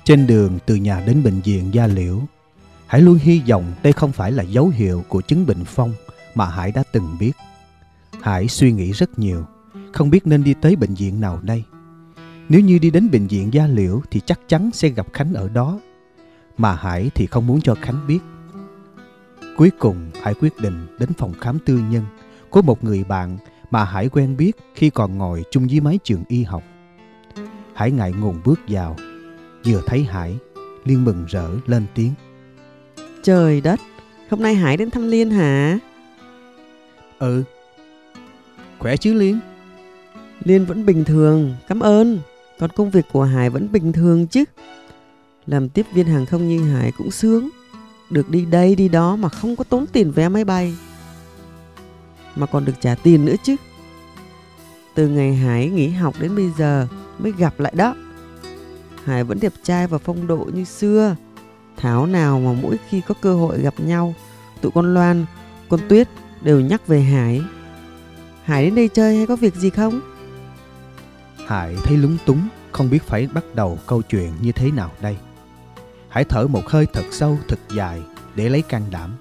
Trên đường từ nhà đến bệnh viện Gia Liễu, Hải luôn hy vọng đây không phải là dấu hiệu của chứng bệnh phong mà Hải đã từng biết. Hải suy nghĩ rất nhiều, không biết nên đi tới bệnh viện nào đây. Nếu như đi đến bệnh viện Gia Liễu thì chắc chắn sẽ gặp Khánh ở đó, mà Hải thì không muốn cho Khánh biết. Cuối cùng Hải quyết định đến phòng khám tư nhân của một người bạn mà Hải quen biết khi còn ngồi chung với mái trường y học. Hải ngại ngùng bước vào. Vừa thấy Hải, Liên mừng rỡ lên tiếng: Trời đất, hôm nay Hải đến thăm Liên hả? Ừ. Khỏe chứ Liên? Liên vẫn bình thường, cảm ơn. Còn công việc của Hải vẫn bình thường chứ. Làm tiếp viên hàng không như Hải cũng sướng. Được đi đây đi đó mà không có tốn tiền vé máy bay, mà còn được trả tiền nữa chứ. Từ ngày Hải nghỉ học đến bây giờ mới gặp lại đó. Hải vẫn đẹp trai và phong độ như xưa. Thảo nào mà mỗi khi có cơ hội gặp nhau, tụi con Loan, con Tuyết đều nhắc về Hải. Hải đến đây chơi hay có việc gì không? Hải thấy lúng túng, không biết phải bắt đầu câu chuyện như thế nào đây. Hải thở một hơi thật sâu, thật dài để lấy can đảm.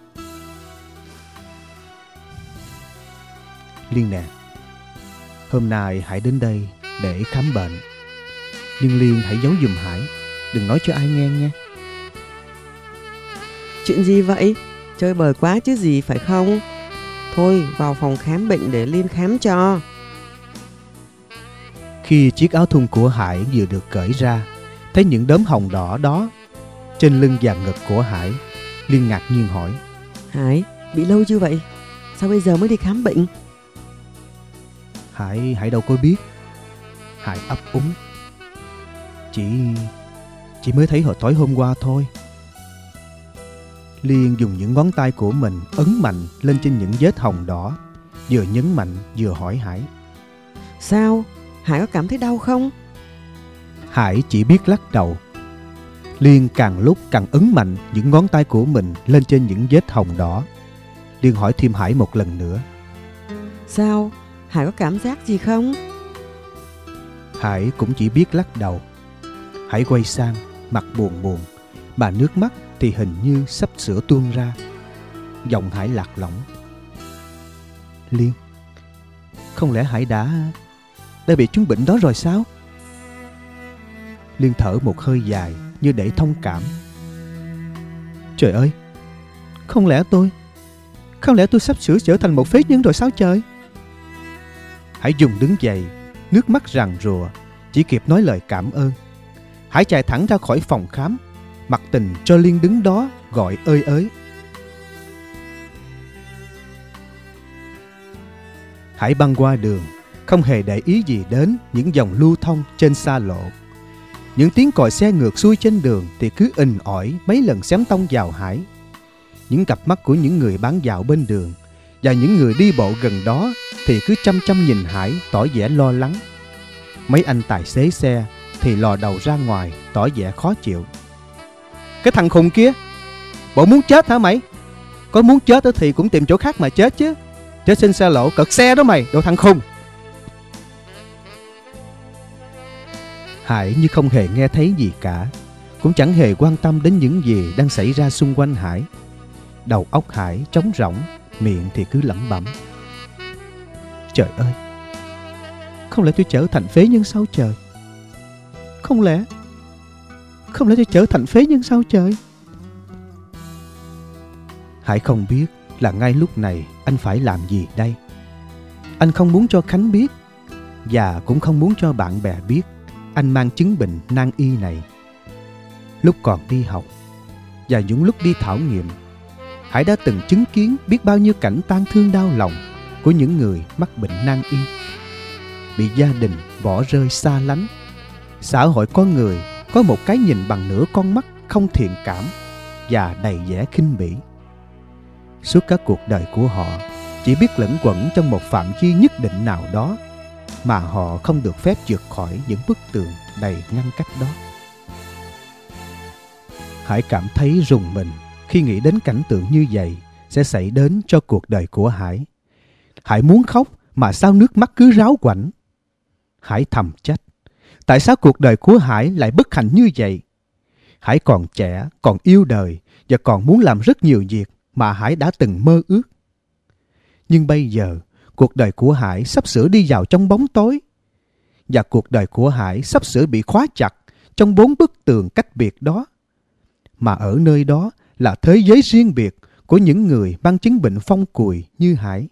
Liên nè, hôm nay Hải đến đây để khám bệnh. Nhưng Liên hãy giấu giùm Hải, đừng nói cho ai nghe nha. Chuyện gì vậy? Chơi bời quá chứ gì phải không? Thôi vào phòng khám bệnh để Liên khám cho. Khi chiếc áo thun của Hải vừa được cởi ra, thấy những đốm hồng đỏ đó trên lưng và ngực của Hải, Liên ngạc nhiên hỏi: Hải, bị lâu chưa vậy? Sao bây giờ mới đi khám bệnh? Hải đâu có biết. Hải ấp úng: Chị mới thấy hồi tối hôm qua thôi. Liên dùng những ngón tay của mình ấn mạnh lên trên những vết hồng đỏ, vừa nhấn mạnh vừa hỏi Hải: Sao? Hải có cảm thấy đau không? Hải chỉ biết lắc đầu. Liên càng lúc càng ấn mạnh những ngón tay của mình lên trên những vết hồng đỏ. Liên hỏi thêm Hải một lần nữa: Sao? Hải có cảm giác gì không? Hải cũng chỉ biết lắc đầu. Hải quay sang, mặt buồn buồn, mà nước mắt thì hình như sắp sửa tuôn ra. Giọng Hải lạc lõng: Liên, không lẽ Hải đã bị chứng bệnh đó rồi sao? Liên thở một hơi dài như để thông cảm: Trời ơi, không lẽ tôi sắp sửa trở thành một phế nhân rồi sao trời? Hải dùng đứng dậy, nước mắt ràn rụa, chỉ kịp nói lời cảm ơn. Hải chạy thẳng ra khỏi phòng khám, mặc tình cho Liên đứng đó gọi ơi ới. Hải băng qua đường, không hề để ý gì đến những dòng lưu thông trên xa lộ. Những tiếng còi xe ngược xuôi trên đường thì cứ ình ỏi mấy lần xém tông vào Hải. Những cặp mắt của những người bán dạo bên đường và những người đi bộ gần đó thì cứ chăm chăm nhìn Hải, tỏ vẻ lo lắng. Mấy anh tài xế xe thì lò đầu ra ngoài, tỏ vẻ khó chịu: Cái thằng khùng kia, bộ muốn chết hả mày? Có muốn chết thì cũng tìm chỗ khác mà chết chứ. Chết trên xe lộ cật xe đó mày, đồ thằng khùng. Hải như không hề nghe thấy gì cả, cũng chẳng hề quan tâm đến những gì đang xảy ra xung quanh Hải. Đầu óc Hải trống rỗng, miệng thì cứ lẩm bẩm: Trời ơi, không lẽ tôi trở thành phế nhân sao trời? Không lẽ tôi trở thành phế nhân sao trời? Hải không biết là ngay lúc này anh phải làm gì đây. Anh không muốn cho Khánh biết, và cũng không muốn cho bạn bè biết anh mang chứng bệnh nan y này. Lúc còn đi học và những lúc đi thảo nghiệm, Hải đã từng chứng kiến biết bao nhiêu cảnh tang thương đau lòng của những người mắc bệnh nan y, bị gia đình bỏ rơi xa lánh. Xã hội con người có một cái nhìn bằng nửa con mắt không thiện cảm và đầy vẻ khinh bỉ. Suốt các cuộc đời của họ chỉ biết lẫn quẩn trong một phạm vi nhất định nào đó, mà họ không được phép vượt khỏi những bức tường đầy ngăn cách đó. Hải cảm thấy rùng mình khi nghĩ đến cảnh tượng như vậy sẽ xảy đến cho cuộc đời của Hải. Hải muốn khóc mà sao nước mắt cứ ráo quảnh. Hải thầm trách: tại sao cuộc đời của Hải lại bất hạnh như vậy? Hải còn trẻ, còn yêu đời và còn muốn làm rất nhiều việc mà Hải đã từng mơ ước. Nhưng bây giờ, cuộc đời của Hải sắp sửa đi vào trong bóng tối. Và cuộc đời của Hải sắp sửa bị khóa chặt trong 4 bức tường cách biệt đó. Mà ở nơi đó là thế giới riêng biệt của những người mang chứng bệnh phong cùi như Hải.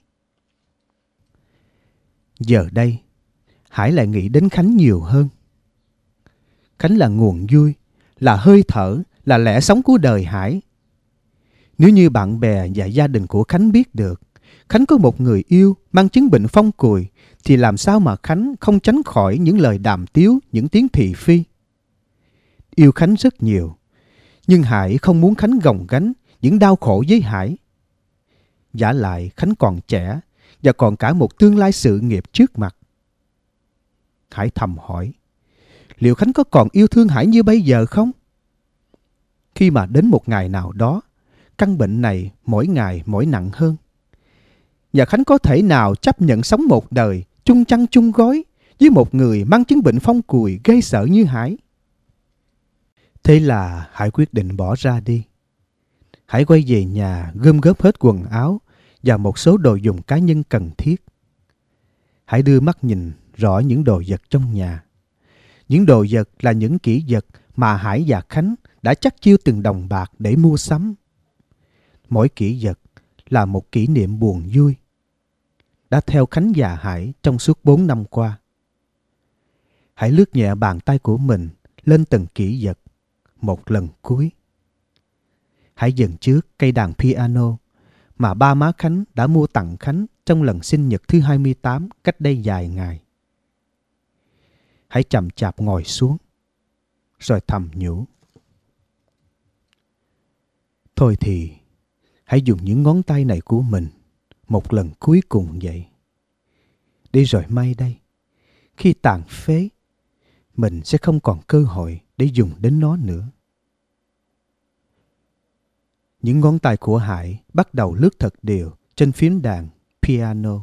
Giờ đây, Hải lại nghĩ đến Khánh nhiều hơn. Khánh là nguồn vui, là hơi thở, là lẽ sống của đời Hải. Nếu như bạn bè và gia đình của Khánh biết được Khánh có một người yêu mang chứng bệnh phong cùi, thì làm sao mà Khánh không tránh khỏi những lời đàm tiếu, những tiếng thị phi. Yêu Khánh rất nhiều, nhưng Hải không muốn Khánh gồng gánh những đau khổ với Hải. Vả lại Khánh còn trẻ và còn cả một tương lai sự nghiệp trước mặt. Hải thầm hỏi, liệu Khánh có còn yêu thương Hải như bây giờ không? Khi mà đến một ngày nào đó, căn bệnh này mỗi ngày mỗi nặng hơn, và Khánh có thể nào chấp nhận sống một đời chung chăn chung gối với một người mang chứng bệnh phong cùi gây sợ như Hải? Thế là Hải quyết định bỏ ra đi. Hải quay về nhà gom góp hết quần áo và một số đồ dùng cá nhân cần thiết. Hải đưa mắt nhìn rõ những đồ vật trong nhà. Những đồ vật là những kỷ vật mà Hải và Khánh đã chắt chiu từng đồng bạc để mua sắm. Mỗi kỷ vật là một kỷ niệm buồn vui đã theo Khánh và Hải trong suốt 4 năm qua. Hải lướt nhẹ bàn tay của mình lên từng kỷ vật một lần cuối. Hải dừng trước cây đàn piano mà ba má Khánh đã mua tặng Khánh trong lần sinh nhật thứ 28 cách đây vài ngày. Hải chậm chạp ngồi xuống, rồi thầm nhủ, thôi thì hãy dùng những ngón tay này của mình một lần cuối cùng vậy. Đi rồi mai đây, khi tàn phế, mình sẽ không còn cơ hội để dùng đến nó nữa. Những ngón tay của Hải bắt đầu lướt thật đều trên phím đàn piano.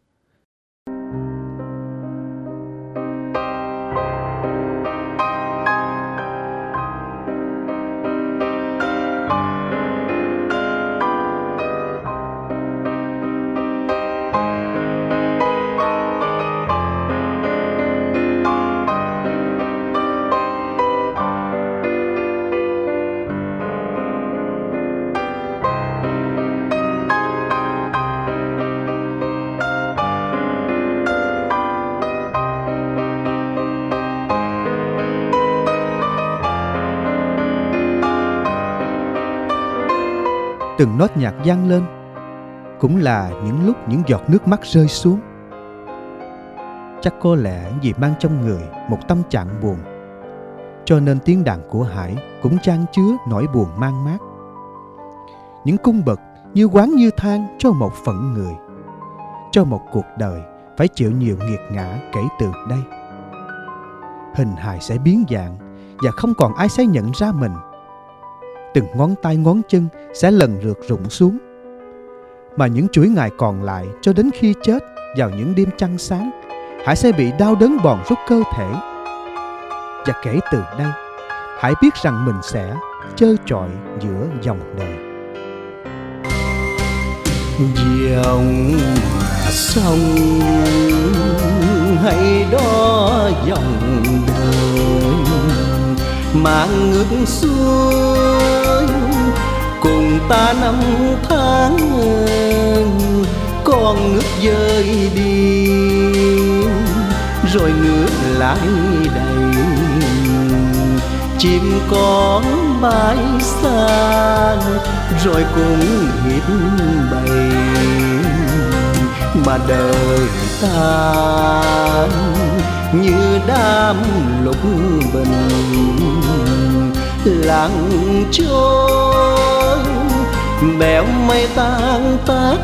Từng nốt nhạc vang lên, cũng là những lúc những giọt nước mắt rơi xuống. Chắc có lẽ vì mang trong người một tâm trạng buồn, cho nên tiếng đàn của Hải cũng chan chứa nỗi buồn man mác. Những cung bậc như quán như than cho một phận người, cho một cuộc đời phải chịu nhiều nghiệt ngã kể từ đây. Hình hài sẽ biến dạng và không còn ai sẽ nhận ra mình. Từng ngón tay ngón chân sẽ lần lượt rụng xuống, mà những chuỗi ngày còn lại cho đến khi chết vào những đêm trăng sáng, Hải sẽ bị đau đớn bòn rút cơ thể. Và kể từ đây, Hải biết rằng mình sẽ trơ trọi giữa dòng đời. Dòng sông hay đó dòng đời mang ngược xuôi cùng ta năm tháng, con nước rơi đi rồi nước lại đầy, chim con bay xa rồi cũng hiếp bầy. Mà đời ta như đám lục bình lặng trôi, bèo mây tan tác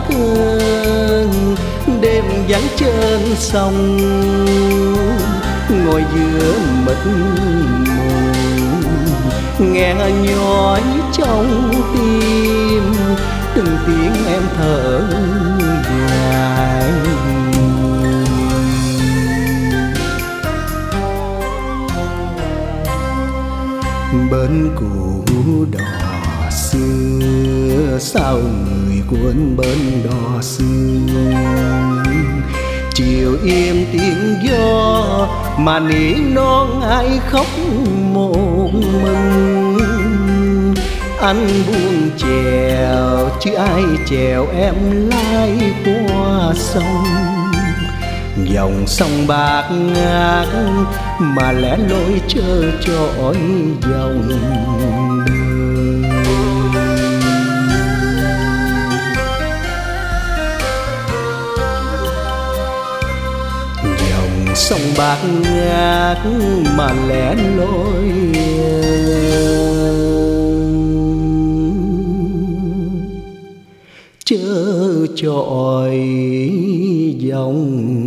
đêm vắng chân sông, ngồi giữa mịt mù nghe nhói trong tim từng tiếng em thở dài. Bên bên cũ đò xưa, sao người quên bên đò xưa. Chiều im tiếng gió mà nỉ non ai khóc một mình. Anh buông chèo chứ ai chèo em lái qua sông. Dòng sông bạc ngát mà lẻ loi trơ trọi dòng đời. Dòng sông bạc ngát mà lẻ loi trơ trọi dòng